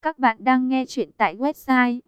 Các bạn đang nghe chuyện tại website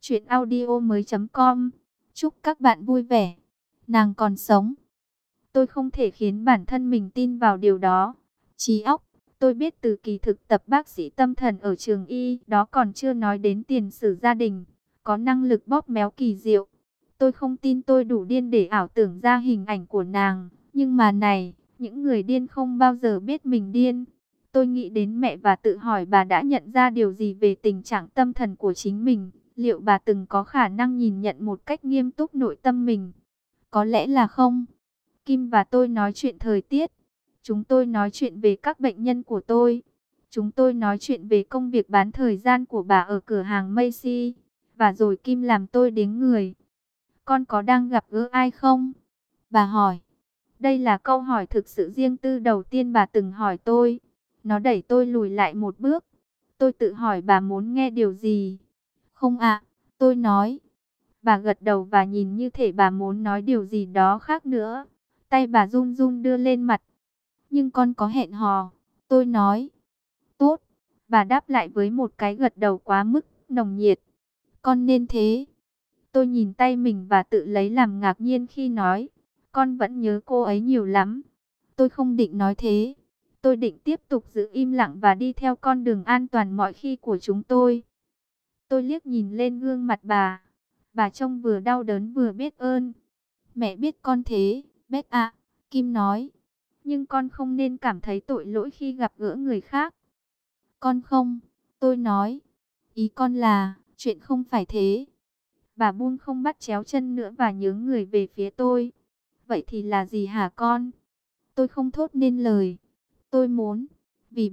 chuyenaudio.com. Chúc các bạn vui vẻ. Nàng còn sống. Tôi không thể khiến bản thân mình tin vào điều đó. Trí óc, tôi biết từ kỳ thực tập bác sĩ tâm thần ở trường y, đó còn chưa nói đến tiền sử gia đình, có năng lực bóp méo kỳ diệu. Tôi không tin tôi đủ điên để ảo tưởng ra hình ảnh của nàng. Nhưng mà này, những người điên không bao giờ biết mình điên. Tôi nghĩ đến mẹ và tự hỏi bà đã nhận ra điều gì về tình trạng tâm thần của chính mình. Liệu bà từng có khả năng nhìn nhận một cách nghiêm túc nội tâm mình? Có lẽ là không. Kim và tôi nói chuyện thời tiết. Chúng tôi nói chuyện về các bệnh nhân của tôi. Chúng tôi nói chuyện về công việc bán thời gian của bà ở cửa hàng Macy. Và rồi Kim làm tôi đến người. Con có đang gặp gỡ ai không? Bà hỏi. Đây là câu hỏi thực sự riêng tư đầu tiên bà từng hỏi tôi. Nó đẩy tôi lùi lại một bước. Tôi tự hỏi bà muốn nghe điều gì? Không ạ, tôi nói. Bà gật đầu và nhìn như thể bà muốn nói điều gì đó khác nữa. Tay bà run run đưa lên mặt. Nhưng con có hẹn hò, tôi nói. Tốt, bà đáp lại với một cái gật đầu quá mức nồng nhiệt. Con nên thế. Tôi nhìn tay mình và tự lấy làm ngạc nhiên khi nói. Con vẫn nhớ cô ấy nhiều lắm. Tôi không định nói thế. Tôi định tiếp tục giữ im lặng và đi theo con đường an toàn mọi khi của chúng tôi. Tôi liếc nhìn lên gương mặt bà. Bà trông vừa đau đớn vừa biết ơn. Mẹ biết con thế, Beth ạ, Kim nói. Nhưng con không nên cảm thấy tội lỗi khi gặp gỡ người khác. Con không, tôi nói. Ý con là, chuyện không phải thế. Bà buông không bắt chéo chân nữa và nhướng người về phía tôi. Vậy thì là gì hả con? Tôi không thốt nên lời. Tôi muốn, vì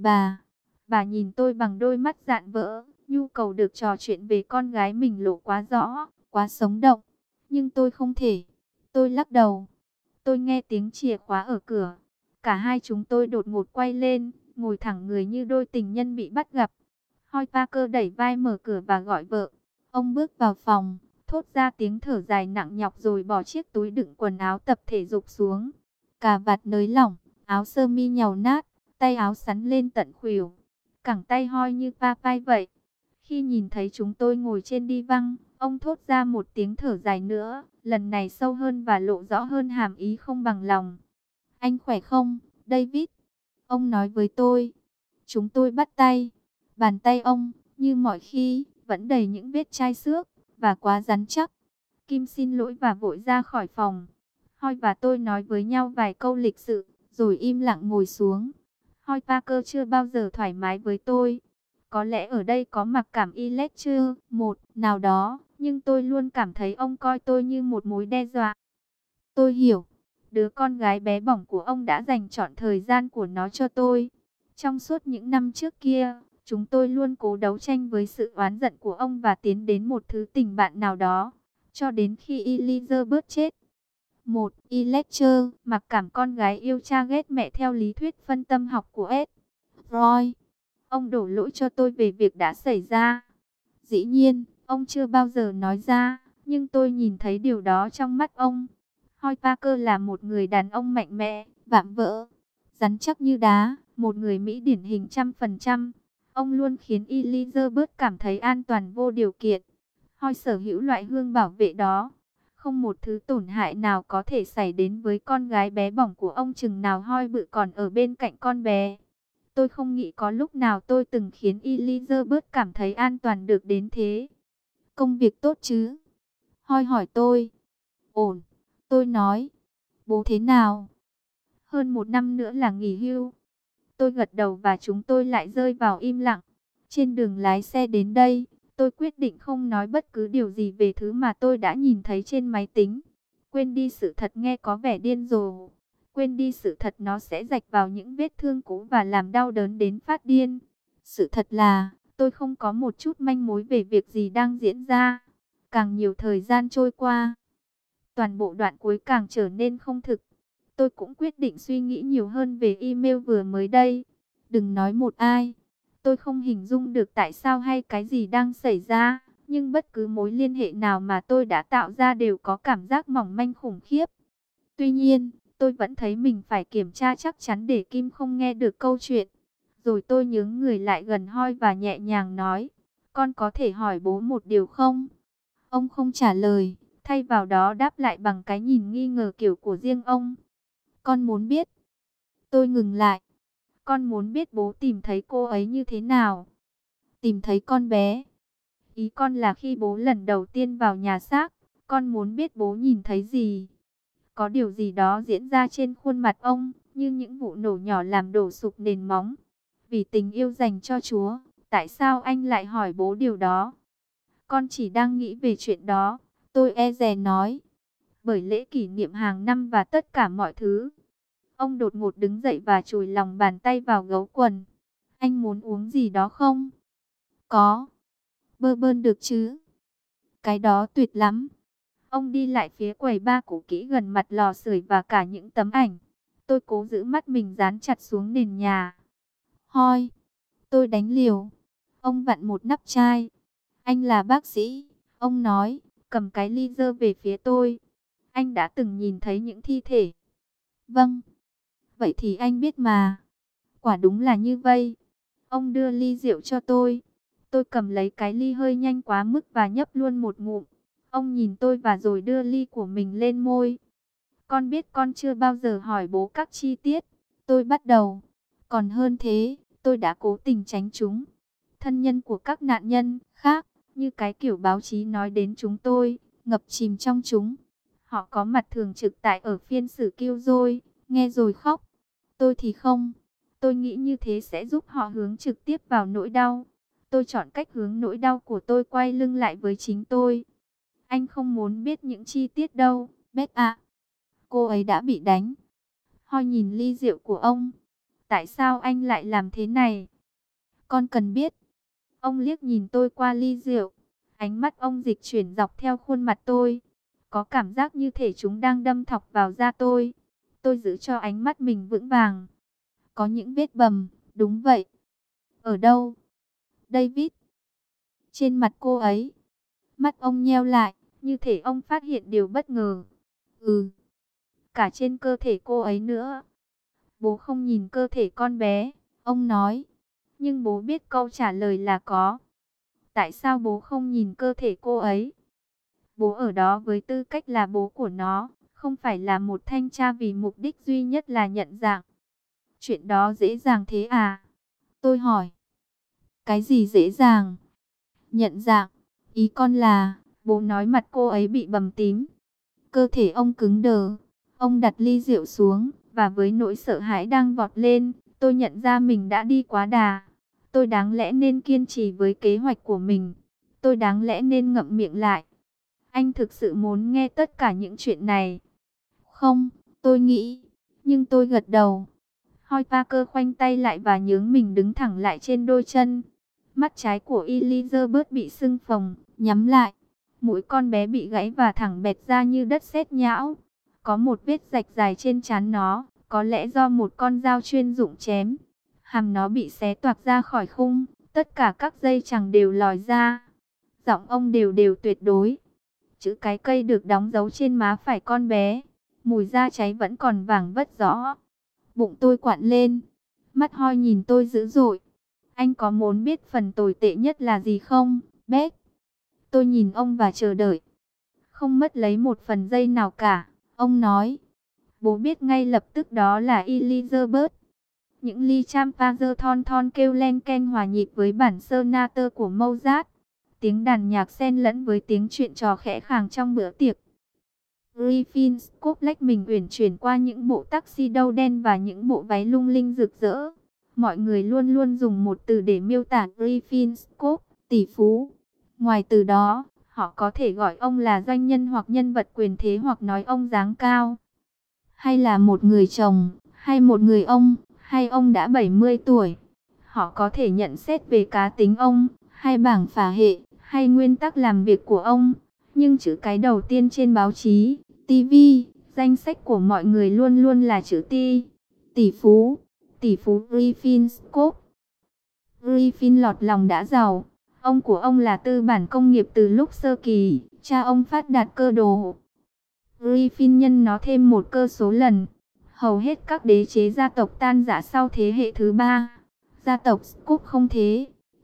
bà nhìn tôi bằng đôi mắt dạn vỡ, nhu cầu được trò chuyện về con gái mình lộ quá rõ, quá sống động. Nhưng tôi không thể. Tôi lắc đầu. Tôi nghe tiếng chìa khóa ở cửa. Cả hai chúng tôi đột ngột quay lên, ngồi thẳng người như đôi tình nhân bị bắt gặp. Hoi Parker đẩy vai mở cửa và gọi vợ. Ông bước vào phòng, thốt ra tiếng thở dài nặng nhọc rồi bỏ chiếc túi đựng quần áo tập thể dục xuống. Cà vạt nới lỏng, áo sơ mi nhàu nát, tay áo sắn lên tận khuỷu. Cẳng tay hoi như pa pai vậy. Khi nhìn thấy chúng tôi ngồi trên đi văng, ông thốt ra một tiếng thở dài nữa, lần này sâu hơn và lộ rõ hơn hàm ý không bằng lòng. Anh khỏe không, David? Ông nói với tôi. Chúng tôi bắt tay. Bàn tay ông, như mọi khi, vẫn đầy những vết chai xước, và quá rắn chắc. Kim xin lỗi và vội ra khỏi phòng. Hoi và tôi nói với nhau vài câu lịch sự, rồi im lặng ngồi xuống. Hoi Parker chưa bao giờ thoải mái với tôi. Có lẽ ở đây có mặc cảm Electure một nào đó, nhưng tôi luôn cảm thấy ông coi tôi như một mối đe dọa. Tôi hiểu, đứa con gái bé bỏng của ông đã dành trọn thời gian của nó cho tôi. Trong suốt những năm trước kia, chúng tôi luôn cố đấu tranh với sự oán giận của ông và tiến đến một thứ tình bạn nào đó, cho đến khi Elizabeth chết. Một Electure mặc cảm con gái yêu cha ghét mẹ theo lý thuyết phân tâm học của Ed. Roy. Ông đổ lỗi cho tôi về việc đã xảy ra. Dĩ nhiên, ông chưa bao giờ nói ra, nhưng tôi nhìn thấy điều đó trong mắt ông. Hoi Parker là một người đàn ông mạnh mẽ, vạm vỡ, rắn chắc như đá, một người Mỹ điển hình 100%. Ông luôn khiến Elizabeth cảm thấy an toàn vô điều kiện. Hoi sở hữu loại hương bảo vệ đó. Không một thứ tổn hại nào có thể xảy đến với con gái bé bỏng của ông chừng nào Hoi bự còn ở bên cạnh con bé. Tôi không nghĩ có lúc nào tôi từng khiến Elizabeth cảm thấy an toàn được đến thế. Công việc tốt chứ? Hoi hỏi tôi. Ổn, tôi nói. Bố thế nào? Hơn một năm nữa là nghỉ hưu. Tôi gật đầu và chúng tôi lại rơi vào im lặng. Trên đường lái xe đến đây, tôi quyết định không nói bất cứ điều gì về thứ mà tôi đã nhìn thấy trên máy tính. Quên đi sự thật nghe có vẻ điên rồ. Quên đi sự thật nó sẽ rạch vào những vết thương cũ và làm đau đớn đến phát điên. Sự thật là, tôi không có một chút manh mối về việc gì đang diễn ra. Càng nhiều thời gian trôi qua, toàn bộ đoạn cuối càng trở nên không thực. Tôi cũng quyết định suy nghĩ nhiều hơn về email vừa mới đây. Đừng nói một ai. Tôi không hình dung được tại sao hay cái gì đang xảy ra. Nhưng bất cứ mối liên hệ nào mà tôi đã tạo ra đều có cảm giác mỏng manh khủng khiếp. Tuy nhiên, tôi vẫn thấy mình phải kiểm tra chắc chắn để Kim không nghe được câu chuyện. Rồi tôi nhướng người lại gần Hoi và nhẹ nhàng nói. Con có thể hỏi bố một điều không? Ông không trả lời, thay vào đó đáp lại bằng cái nhìn nghi ngờ kiểu của riêng ông. Con muốn biết. Tôi ngừng lại. Con muốn biết bố tìm thấy cô ấy như thế nào? Tìm thấy con bé. Ý con là khi bố lần đầu tiên vào nhà xác, con muốn biết bố nhìn thấy gì? Có điều gì đó diễn ra trên khuôn mặt ông, như những vụ nổ nhỏ làm đổ sụp nền móng. Vì tình yêu dành cho Chúa, tại sao anh lại hỏi bố điều đó? Con chỉ đang nghĩ về chuyện đó, tôi e dè nói. Bởi lễ kỷ niệm hàng năm và tất cả mọi thứ. Ông đột ngột đứng dậy và chùi lòng bàn tay vào gấu quần. Anh muốn uống gì đó không? Có. Bơ bơn được chứ? Cái đó tuyệt lắm. Ông đi lại phía quầy ba cũ kỹ gần mặt lò sưởi và cả những tấm ảnh. Tôi cố giữ mắt mình dán chặt xuống nền nhà. Hoi, tôi đánh liều. Ông vặn một nắp chai. Anh là bác sĩ, ông nói, cầm cái ly dơ về phía tôi. Anh đã từng nhìn thấy những thi thể. Vâng, vậy thì anh biết mà. Quả đúng là như vậy. Ông đưa ly rượu cho tôi. Tôi cầm lấy cái ly hơi nhanh quá mức và nhấp luôn một ngụm. Ông nhìn tôi và rồi đưa ly của mình lên môi. Con biết con chưa bao giờ hỏi bố các chi tiết. Tôi bắt đầu. Còn hơn thế, tôi đã cố tình tránh chúng. Thân nhân của các nạn nhân khác, như cái kiểu báo chí nói đến chúng tôi, ngập chìm trong chúng. Họ có mặt thường trực tại ở phiên xử Killjoy, nghe rồi khóc. Tôi thì không. Tôi nghĩ như thế sẽ giúp họ hướng trực tiếp vào nỗi đau. Tôi chọn cách hướng nỗi đau của tôi quay lưng lại với chính tôi. Anh không muốn biết những chi tiết đâu, Beth ạ. Cô ấy đã bị đánh. Hoi nhìn ly rượu của ông. Tại sao anh lại làm thế này? Con cần biết. Ông liếc nhìn tôi qua ly rượu. Ánh mắt ông dịch chuyển dọc theo khuôn mặt tôi. Có cảm giác như thể chúng đang đâm thọc vào da tôi. Tôi giữ cho ánh mắt mình vững vàng. Có những vết bầm, đúng vậy. Ở đâu? David. Trên mặt cô ấy. Mắt ông nheo lại, như thể ông phát hiện điều bất ngờ. Ừ. Cả trên cơ thể cô ấy nữa. Bố không nhìn cơ thể con bé, ông nói. Nhưng bố biết câu trả lời là có. Tại sao bố không nhìn cơ thể cô ấy? Bố ở đó với tư cách là bố của nó, không phải là một thanh tra vì mục đích duy nhất là nhận dạng. Chuyện đó dễ dàng thế à? Tôi hỏi. Cái gì dễ dàng? Nhận dạng. Ý con là, bố nói mặt cô ấy bị bầm tím. Cơ thể ông cứng đờ. Ông đặt ly rượu xuống, và với nỗi sợ hãi đang vọt lên, tôi nhận ra mình đã đi quá đà. Tôi đáng lẽ nên kiên trì với kế hoạch của mình. Tôi đáng lẽ nên ngậm miệng lại. Anh thực sự muốn nghe tất cả những chuyện này? Không, tôi nghĩ. Nhưng tôi gật đầu. Hoi Parker khoanh tay lại và nhướng mình đứng thẳng lại trên đôi chân. Mắt trái của Elizabeth bị sưng phồng, nhắm lại. Mũi con bé bị gãy và thẳng bẹt ra như đất sét nhão. Có một vết rạch dài trên trán nó, có lẽ do một con dao chuyên dụng chém. Hàm nó bị xé toạc ra khỏi khung, tất cả các dây chằng đều lòi ra. Giọng ông đều đều tuyệt đối. Chữ cái cây được đóng dấu trên má phải con bé. Mùi da cháy vẫn còn vảng vất rõ. Bụng tôi quặn lên. Mắt Hoi nhìn tôi dữ dội. Anh có muốn biết phần tồi tệ nhất là gì không, Beth? Tôi nhìn ông và chờ đợi. Không mất lấy một phần giây nào cả, ông nói. Bố biết ngay lập tức đó là Elizabeth. Những ly champagne thon thon kêu len keng hòa nhịp với bản sonata của Mozart. Tiếng đàn nhạc xen lẫn với tiếng chuyện trò khẽ khàng trong bữa tiệc. Griffin Scope lách mình uyển chuyển qua những bộ taxi đâu đen và những bộ váy lung linh rực rỡ. Mọi người luôn luôn dùng một từ để miêu tả Griffin Scope, tỷ phú. Ngoài từ đó, họ có thể gọi ông là doanh nhân hoặc nhân vật quyền thế hoặc nói ông dáng cao. Hay là một người chồng, hay một người ông, hay ông đã 70 tuổi. Họ có thể nhận xét về cá tính ông, hay bảng phả hệ, hay nguyên tắc làm việc của ông. Nhưng chữ cái đầu tiên trên báo chí, TV, danh sách của mọi người luôn luôn là chữ T. Tỷ phú Griffin Scope. Griffin lọt lòng đã giàu. Ông của ông là tư bản công nghiệp từ lúc sơ kỳ, cha ông phát đạt cơ đồ. Griffin nhân nó thêm một cơ số lần. Hầu hết các đế chế gia tộc tan rã sau thế hệ thứ ba. Gia tộc Scope không thế.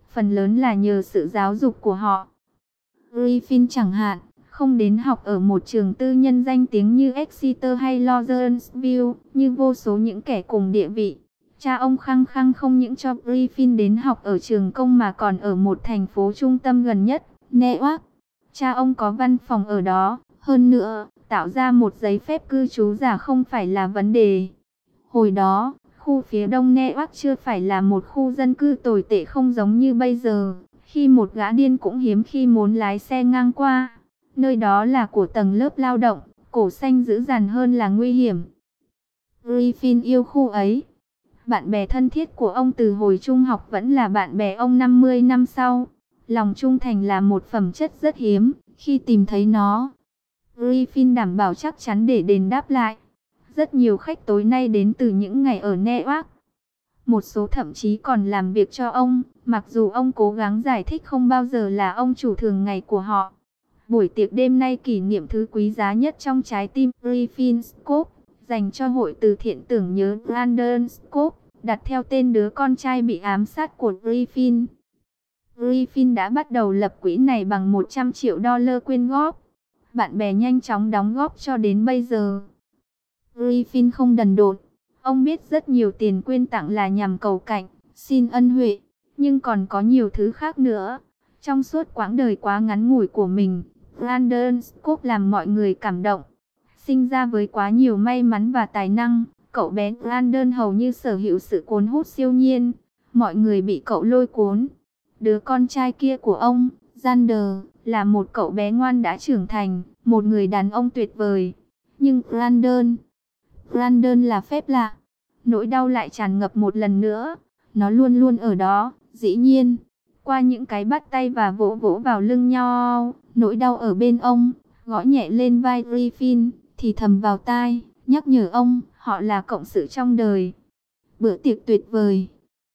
phần lớn là nhờ sự giáo dục của họ. Griffin chẳng hạn, không đến học ở một trường tư nhân danh tiếng như Exeter hay Lawrenceville, như vô số những kẻ cùng địa vị. Cha ông khăng khăng không những cho Griffin đến học ở trường công mà còn ở một thành phố trung tâm gần nhất, Newark. Cha ông có văn phòng ở đó, hơn nữa, tạo ra một giấy phép cư trú giả không phải là vấn đề. Hồi đó, khu phía đông Newark chưa phải là một khu dân cư tồi tệ không giống như bây giờ, khi một gã điên cũng hiếm khi muốn lái xe ngang qua. Nơi đó là của tầng lớp lao động, cổ xanh dữ dằn hơn là nguy hiểm. Griffin yêu khu ấy. Bạn bè thân thiết của ông từ hồi trung học vẫn là bạn bè ông 50 năm sau. Lòng trung thành là một phẩm chất rất hiếm, khi tìm thấy nó, Griffin đảm bảo chắc chắn để đền đáp lại. Rất nhiều khách tối nay đến từ những ngày ở Newark. Một số thậm chí còn làm việc cho ông, mặc dù ông cố gắng giải thích không bao giờ là ông chủ thường ngày của họ. Buổi tiệc đêm nay kỷ niệm thứ quý giá nhất trong trái tim Griffin Scott, dành cho hội từ thiện tưởng nhớ Brandon Scott, đặt theo tên đứa con trai bị ám sát của Griffin. Griffin đã bắt đầu lập quỹ này bằng 100 triệu đô quyên góp. Bạn bè nhanh chóng đóng góp cho đến bây giờ. Griffin không đần độn. Ông biết rất nhiều tiền quyên tặng là nhằm cầu cạnh, xin ân huệ, nhưng còn có nhiều thứ khác nữa. Trong suốt quãng đời quá ngắn ngủi của mình, Brandon Scott làm mọi người cảm động. Sinh ra với quá nhiều may mắn và tài năng, cậu bé Brandon hầu như sở hữu sự cuốn hút siêu nhiên. Mọi người bị cậu lôi cuốn. Đứa con trai kia của ông, Xander, là một cậu bé ngoan đã trưởng thành, một người đàn ông tuyệt vời. Nhưng Brandon là phép lạ. Nỗi đau lại tràn ngập một lần nữa. Nó luôn luôn ở đó, dĩ nhiên. Qua những cái bắt tay và vỗ vỗ vào lưng nhau, nỗi đau ở bên ông, gõ nhẹ lên vai Griffin, thì thầm vào tai, nhắc nhở ông, họ là cộng sự trong đời. Bữa tiệc tuyệt vời.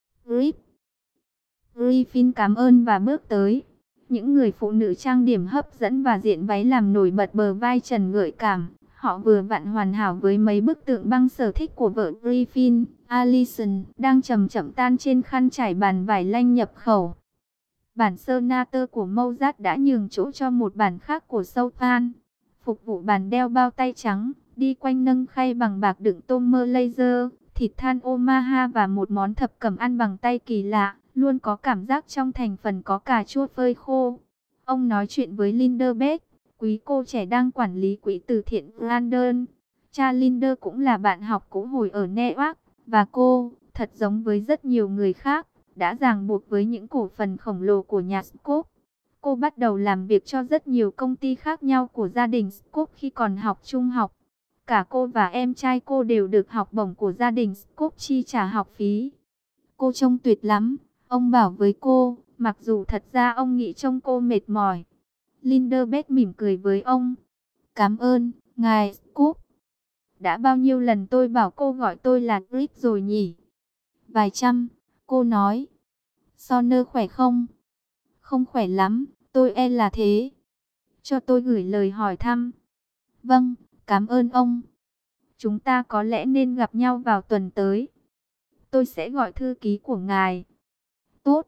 Griffin cảm ơn và bước tới. Những người phụ nữ trang điểm hấp dẫn và diện váy làm nổi bật bờ vai trần gợi cảm. Họ vừa vặn hoàn hảo với mấy bức tượng băng sở thích của vợ Griffin, Alison, đang chậm chậm tan trên khăn trải bàn vải lanh nhập khẩu. Bản sonata của Mozart đã nhường chỗ cho một bản khác của Chopin. Phục vụ bàn đeo bao tay trắng, đi quanh nâng khay bằng bạc đựng tôm mơ laser, thịt than Omaha và một món thập cẩm ăn bằng tay kỳ lạ. Luôn có cảm giác trong thành phần có cà chua phơi khô. Ông nói chuyện với Linda Beck, quý cô trẻ đang quản lý quỹ từ thiện Brandon. Cha Linda cũng là bạn học cũ hồi ở Newark, và cô, thật giống với rất nhiều người khác, đã ràng buộc với những cổ phần khổng lồ của nhà Scott. Cô bắt đầu làm việc cho rất nhiều công ty khác nhau của gia đình Scott khi còn học trung học. Cả cô và em trai cô đều được học bổng của gia đình Scott chi trả học phí. Cô trông tuyệt lắm. Ông bảo với cô, mặc dù thật ra ông nghĩ trông cô mệt mỏi. Linda Beck mỉm cười với ông. Cảm ơn, ngài Scott. Đã bao nhiêu lần tôi bảo cô gọi tôi là Griff rồi nhỉ? Vài trăm, cô nói. Sonner khỏe không? Không khỏe lắm, tôi e là thế. Cho tôi gửi lời hỏi thăm. Vâng, cảm ơn ông. Chúng ta có lẽ nên gặp nhau vào tuần tới. Tôi sẽ gọi thư ký của ngài. Tốt.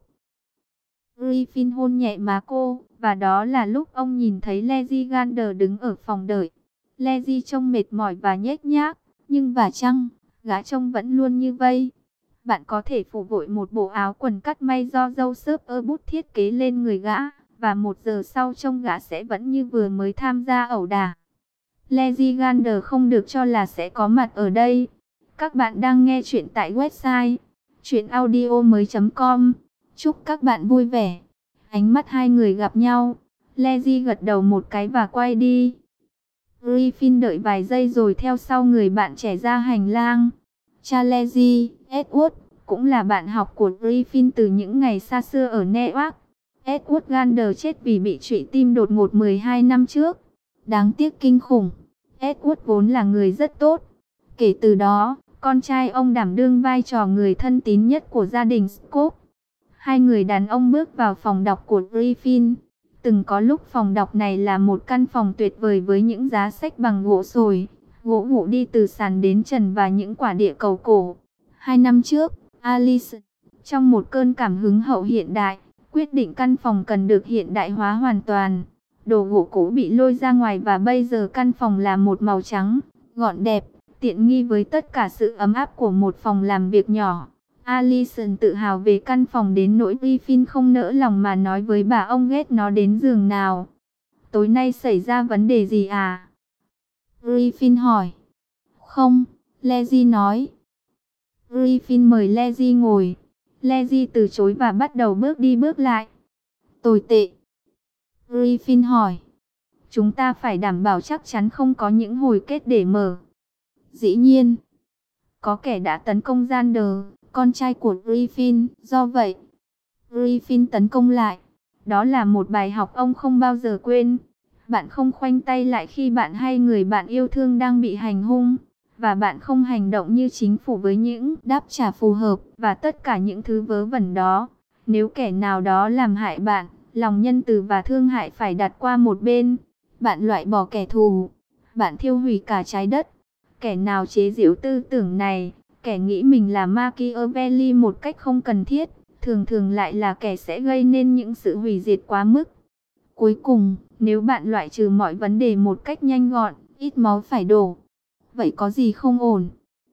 Griffin hôn nhẹ má cô, và đó là lúc ông nhìn thấy Lizzie Gander đứng ở phòng đợi. Lizzie trông mệt mỏi và nhếch nhác, nhưng vả chăng, gã trông vẫn luôn như vây. Bạn có thể phủ vội một bộ áo quần cắt may do Joseph Bút thiết kế lên người gã, và 1 giờ sau trông gã sẽ vẫn như vừa mới tham gia ẩu đả. Lizzie Gander không được cho là sẽ có mặt ở đây. Các bạn đang nghe chuyện tại website chuyenaudio.com. Chúc các bạn vui vẻ. Ánh mắt hai người gặp nhau. Lizzie gật đầu một cái và quay đi. Griffin đợi vài giây rồi theo sau người bạn trẻ ra hành lang. Cha Lizzie, Edward, cũng là bạn học của Griffin từ những ngày xa xưa ở Newark. Edward Gander chết vì bị trụy tim đột ngột 12 năm trước. Đáng tiếc kinh khủng. Edward vốn là người rất tốt. Kể từ đó, con trai ông đảm đương vai trò người thân tín nhất của gia đình Scott. Hai người đàn ông bước vào phòng đọc của Griffin. Từng có lúc phòng đọc này là một căn phòng tuyệt vời với những giá sách bằng gỗ sồi, gỗ gụ đi từ sàn đến trần và những quả địa cầu cổ. 2 năm trước, Alice, trong một cơn cảm hứng hậu hiện đại, quyết định căn phòng cần được hiện đại hóa hoàn toàn. Đồ gỗ cũ bị lôi ra ngoài và bây giờ căn phòng là một màu trắng, gọn đẹp, tiện nghi với tất cả sự ấm áp của một phòng làm việc nhỏ. Alison tự hào về căn phòng đến nỗi Griffin không nỡ lòng mà nói với bà ông ghét nó đến giường nào. Tối nay xảy ra vấn đề gì à? Griffin hỏi. Không, Lizzie nói. Griffin mời Lizzie ngồi. Lizzie từ chối và bắt đầu bước đi bước lại. Tồi tệ. Griffin hỏi. Chúng ta phải đảm bảo chắc chắn không có những hồi kết để mở. Dĩ nhiên, có kẻ đã tấn công Xander, con trai của Griffin, do vậy, Griffin tấn công lại. Đó là một bài học ông không bao giờ quên. Bạn không khoanh tay lại khi bạn hay người bạn yêu thương đang bị hành hung. Và bạn không hành động như chính phủ với những đáp trả phù hợp và tất cả những thứ vớ vẩn đó. Nếu kẻ nào đó làm hại bạn, lòng nhân từ và thương hại phải đặt qua một bên. Bạn loại bỏ kẻ thù, bạn thiêu hủy cả trái đất. Kẻ nào chế giễu tư tưởng này, kẻ nghĩ mình là Machiavelli một cách không cần thiết, thường thường lại là kẻ sẽ gây nên những sự hủy diệt quá mức. Cuối cùng, nếu bạn loại trừ mọi vấn đề một cách nhanh gọn, ít máu phải đổ, vậy có gì không ổn?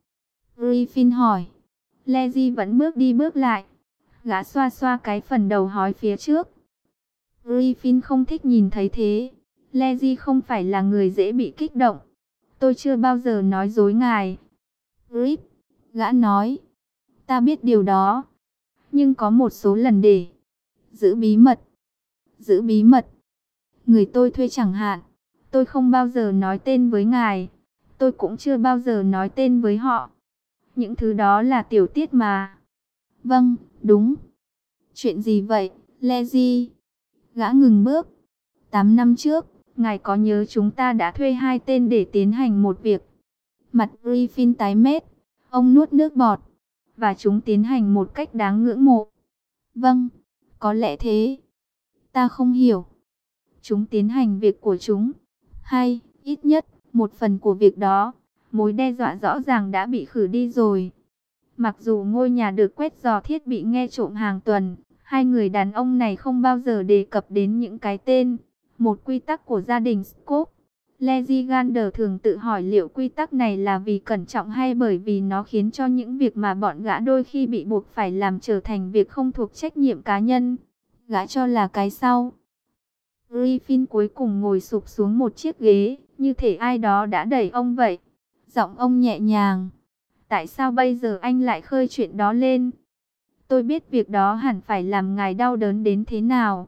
Griffin hỏi. Lizzie vẫn bước đi bước lại. Gã xoa xoa cái phần đầu hói phía trước. Griffin không thích nhìn thấy thế. Lizzie không phải là người dễ bị kích động. Tôi chưa bao giờ nói dối ngài. Griff, gã nói. Ta biết điều đó. Nhưng có một số lần để giữ bí mật. Giữ bí mật. Người tôi thuê chẳng hạn. Tôi không bao giờ nói tên với ngài. Tôi cũng chưa bao giờ nói tên với họ. Những thứ đó là tiểu tiết mà. Vâng, đúng. Chuyện gì vậy, Lizzie? Gã ngừng bước. 8 năm trước, ngài có nhớ chúng ta đã thuê 2 tên để tiến hành một việc? Mặt Griffin tái mét. Ông nuốt nước bọt. Và chúng tiến hành một cách đáng ngưỡng mộ. Vâng, có lẽ thế. Ta không hiểu. Chúng tiến hành việc của chúng. Hay, ít nhất, một phần của việc đó. Mối đe dọa rõ ràng đã bị khử đi rồi. Mặc dù ngôi nhà được quét dò thiết bị nghe trộm hàng tuần, hai người đàn ông này không bao giờ đề cập đến những cái tên. Một quy tắc của gia đình Scott. Lizzie Gander thường tự hỏi liệu quy tắc này là vì cẩn trọng hay bởi vì nó khiến cho những việc mà bọn gã đôi khi bị buộc phải làm trở thành việc không thuộc trách nhiệm cá nhân. Gã cho là cái sau. Griffin cuối cùng ngồi sụp xuống một chiếc ghế, như thể ai đó đã đẩy ông vậy. Giọng ông nhẹ nhàng. Tại sao bây giờ anh lại khơi chuyện đó lên? Tôi biết việc đó hẳn phải làm ngài đau đớn đến thế nào.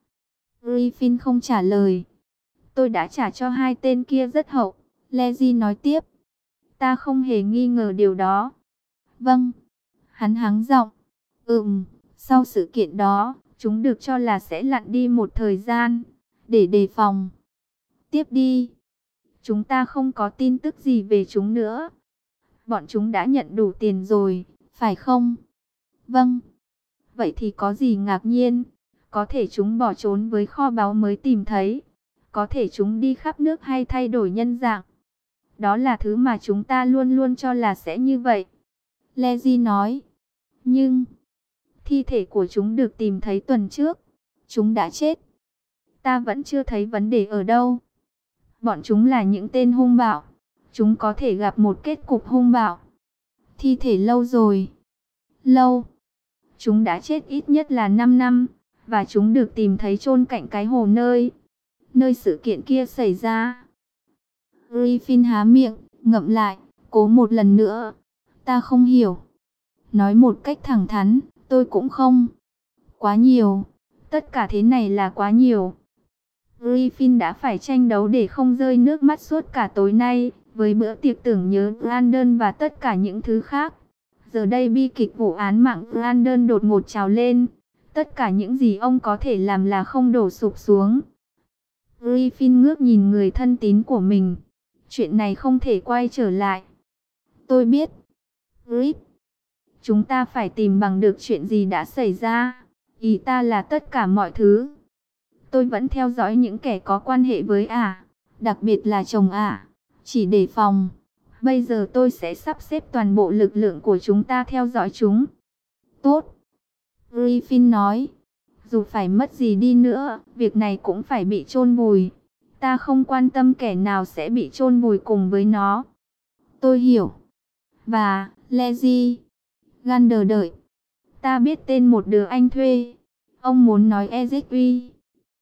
Griffin không trả lời. Tôi đã trả cho 2 tên kia rất hậu, Lizzie nói tiếp. Ta không hề nghi ngờ điều đó. Vâng. Hắn hắng giọng. Sau sự kiện đó, chúng được cho là sẽ lặn đi một thời gian, để đề phòng. Tiếp đi. Chúng ta không có tin tức gì về chúng nữa. Bọn chúng đã nhận đủ tiền rồi, phải không? Vâng. Vậy thì có gì ngạc nhiên? Có thể chúng bỏ trốn với kho báu mới tìm thấy. Có thể chúng đi khắp nước hay thay đổi nhân dạng. Đó là thứ mà chúng ta luôn luôn cho là sẽ như vậy. Lizzie nói. Nhưng thi thể của chúng được tìm thấy tuần trước. Chúng đã chết. Ta vẫn chưa thấy vấn đề ở đâu. Bọn chúng là những tên hung bạo. Chúng có thể gặp một kết cục hung bạo. Thi thể lâu rồi. Lâu. Chúng đã chết ít nhất là 5 năm. Và chúng được tìm thấy chôn cạnh cái hồ nơi sự kiện kia xảy ra. Griffin há miệng, ngậm lại, cố một lần nữa. Ta không hiểu. Nói một cách thẳng thắn, tôi cũng không. Quá nhiều. Tất cả thế này là quá nhiều. Griffin đã phải tranh đấu để không rơi nước mắt suốt cả tối nay, với bữa tiệc tưởng nhớ Brandon và tất cả những thứ khác. Giờ đây bi kịch vụ án mạng Brandon đột ngột trào lên. Tất cả những gì ông có thể làm là không đổ sụp xuống. Griffin ngước nhìn người thân tín của mình. Chuyện này không thể quay trở lại. Tôi biết. Griff. Chúng ta phải tìm bằng được chuyện gì đã xảy ra. Ý ta là tất cả mọi thứ. Tôi vẫn theo dõi những kẻ có quan hệ với ả. Đặc biệt là chồng ả. Chỉ để phòng. Bây giờ tôi sẽ sắp xếp toàn bộ lực lượng của chúng ta theo dõi chúng. Tốt. Griffin nói. Dù phải mất gì đi nữa, việc này cũng phải bị chôn vùi. Ta không quan tâm kẻ nào sẽ bị chôn vùi cùng với nó. Tôi hiểu. Và, Lizzie, Gander đợi. Ta biết tên một đứa anh thuê. Ông muốn nói Ezekui.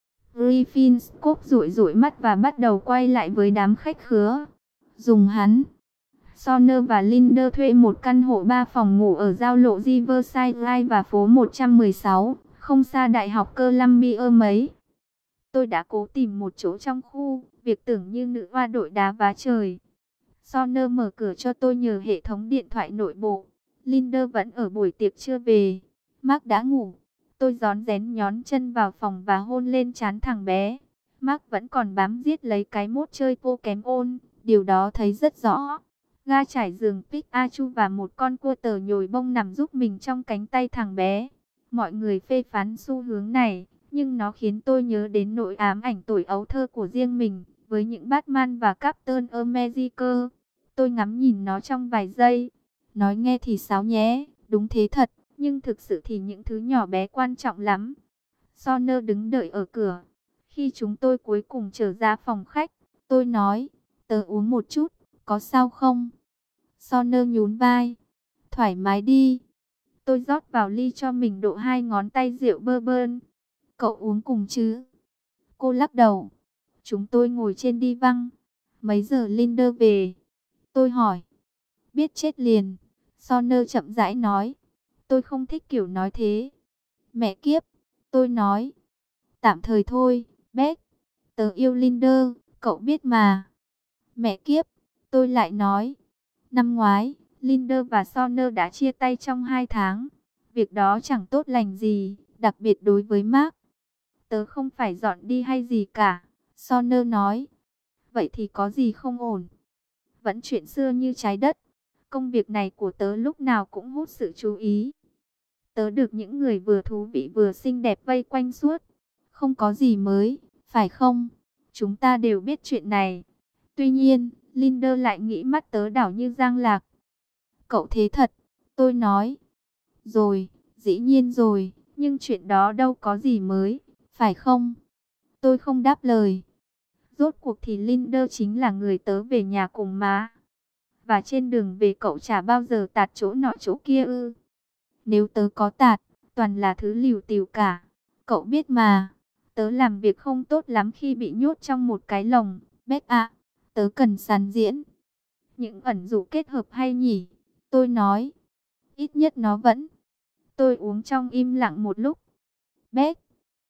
Griffin Scott rủi rủi mắt và bắt đầu quay lại với đám khách khứa. Dùng hắn. Sonner và Linder thuê một căn hộ 3 phòng ngủ ở giao lộ Riverside Drive và phố 116, không xa Đại học Columbia mấy. Tôi đã cố tìm một chỗ trong khu, việc tưởng như nữ hoa đội đá vá trời. Sonner mở cửa cho tôi nhờ hệ thống điện thoại nội bộ. Linder vẫn ở buổi tiệc chưa về. Mark đã ngủ. Tôi rón rén nhón chân vào phòng và hôn lên trán thằng bé. Mark vẫn còn bám giết lấy cái mốt chơi Pokemon, điều đó thấy rất rõ. Ga trải giường Pikachu và một con cua tờ nhồi bông nằm giúp mình trong cánh tay thằng bé. Mọi người phê phán xu hướng này, nhưng nó khiến tôi nhớ đến nỗi ám ảnh tuổi ấu thơ của riêng mình, với những Batman và Captain America. Tôi ngắm nhìn nó trong vài giây. Nói nghe thì sáo nhé, đúng thế thật, nhưng thực sự thì những thứ nhỏ bé quan trọng lắm. Sonner đứng đợi ở cửa. Khi chúng tôi cuối cùng trở ra phòng khách, tôi nói, tớ uống một chút, có sao không? Sonner nhún vai, thoải mái đi. Tôi rót vào ly cho mình độ 2 ngón tay rượu bourbon. Cậu uống cùng chứ? Cô lắc đầu. Chúng tôi ngồi trên đi văng. Mấy giờ Linder về? Tôi hỏi. Biết chết liền. Sonner chậm rãi nói. Tôi không thích kiểu nói thế. Mẹ kiếp. Tôi nói. Tạm thời thôi, Beck. Tớ yêu Linder, cậu biết mà. Mẹ kiếp. Tôi lại nói. Năm ngoái, Linder và Sonner đã chia tay trong 2 tháng. Việc đó chẳng tốt lành gì, đặc biệt đối với Mark. Tớ không phải dọn đi hay gì cả, Sonner nói. Vậy thì có gì không ổn? Vẫn chuyện xưa như trái đất. Công việc này của tớ lúc nào cũng hút sự chú ý. Tớ được những người vừa thú vị vừa xinh đẹp vây quanh suốt. Không có gì mới, phải không? Chúng ta đều biết chuyện này. Tuy nhiên, Linder lại nghĩ mắt tớ đảo như giang lạc. Cậu thế thật, tôi nói. Rồi, dĩ nhiên rồi, nhưng chuyện đó đâu có gì mới, phải không? Tôi không đáp lời. Rốt cuộc thì Linder chính là người tớ về nhà cùng mà. Và trên đường về cậu chả bao giờ tạt chỗ nọ chỗ kia ư? Nếu tớ có tạt, toàn là thứ lỉu tỉu cả. Cậu biết mà, tớ làm việc không tốt lắm khi bị nhốt trong một cái lồng. Beck ạ, tớ cần sàn diễn. Những ẩn dụ kết hợp hay nhỉ? Tôi nói. Ít nhất nó vẫn. Tôi uống trong im lặng một lúc. Beck.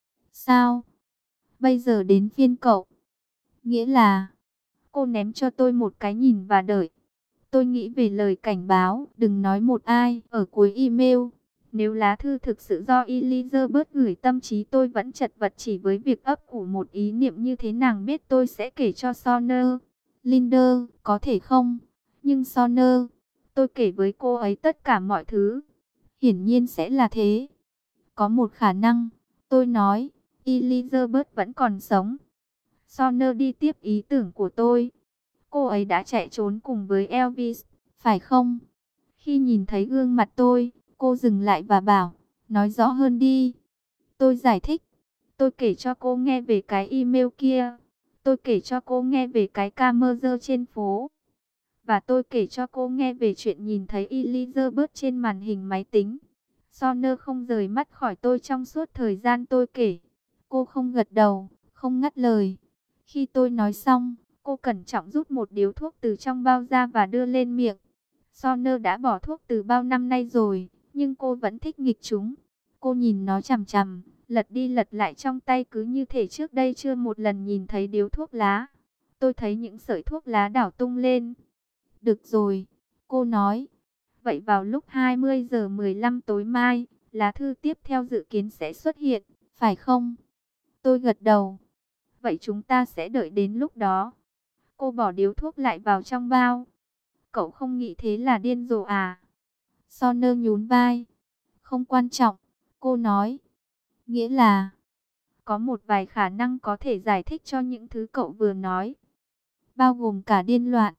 Sao? Bây giờ đến phiên cậu. Nghĩa là... Cô ném cho tôi một cái nhìn và đợi. Tôi nghĩ về lời cảnh báo, đừng nói một ai, ở cuối email. Nếu lá thư thực sự do Elizabeth gửi, tâm trí tôi vẫn chật vật chỉ với việc ấp ủ một ý niệm như thế nàng biết tôi sẽ kể cho Sonner. Linder, có thể không? Nhưng Sonner, tôi kể với cô ấy tất cả mọi thứ. Hiển nhiên sẽ là thế. Có một khả năng, tôi nói, Elizabeth vẫn còn sống. Sonner đi tiếp ý tưởng của tôi. Cô ấy đã chạy trốn cùng với Elvis, phải không? Khi nhìn thấy gương mặt tôi, cô dừng lại và bảo, nói rõ hơn đi. Tôi giải thích. Tôi kể cho cô nghe về cái email kia. Tôi kể cho cô nghe về cái camera trên phố. Và tôi kể cho cô nghe về chuyện nhìn thấy Elizabeth trên màn hình máy tính. Sonner không rời mắt khỏi tôi trong suốt thời gian tôi kể. Cô không gật đầu, không ngắt lời. Khi tôi nói xong, cô cẩn trọng rút một điếu thuốc từ trong bao ra và đưa lên miệng. Sonner đã bỏ thuốc từ bao năm nay rồi, nhưng cô vẫn thích nghịch chúng. Cô nhìn nó chằm chằm, lật đi lật lại trong tay cứ như thể trước đây chưa một lần nhìn thấy điếu thuốc lá. Tôi thấy những sợi thuốc lá đảo tung lên. Được rồi, cô nói. Vậy vào lúc 20 giờ 15 tối mai, lá thư tiếp theo dự kiến sẽ xuất hiện, phải không? Tôi gật đầu. Vậy chúng ta sẽ đợi đến lúc đó. Cô bỏ điếu thuốc lại vào trong bao. Cậu không nghĩ thế là điên rồ à? Sonner nhún vai. Không quan trọng, cô nói. Nghĩa là, có một vài khả năng có thể giải thích cho những thứ cậu vừa nói. Bao gồm cả điên loạn.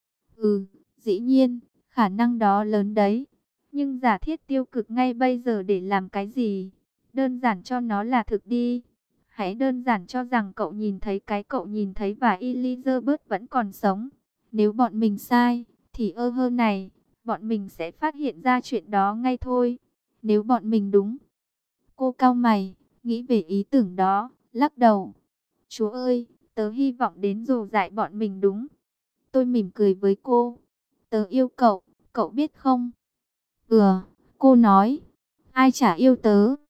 Ừ, dĩ nhiên, khả năng đó lớn đấy. Nhưng giả thiết tiêu cực ngay bây giờ để làm cái gì? Đơn giản cho nó là thực đi. Hãy đơn giản cho rằng cậu nhìn thấy cái cậu nhìn thấy và Elizabeth vẫn còn sống. Nếu bọn mình sai, thì hơn này, bọn mình sẽ phát hiện ra chuyện đó ngay thôi. Nếu bọn mình đúng. Cô cau mày, nghĩ về ý tưởng đó, lắc đầu. Chúa ơi, tớ hy vọng đến dù dạy bọn mình đúng. Tôi mỉm cười với cô. Tớ yêu cậu, cậu biết không? Cô nói. Ai chả yêu tớ.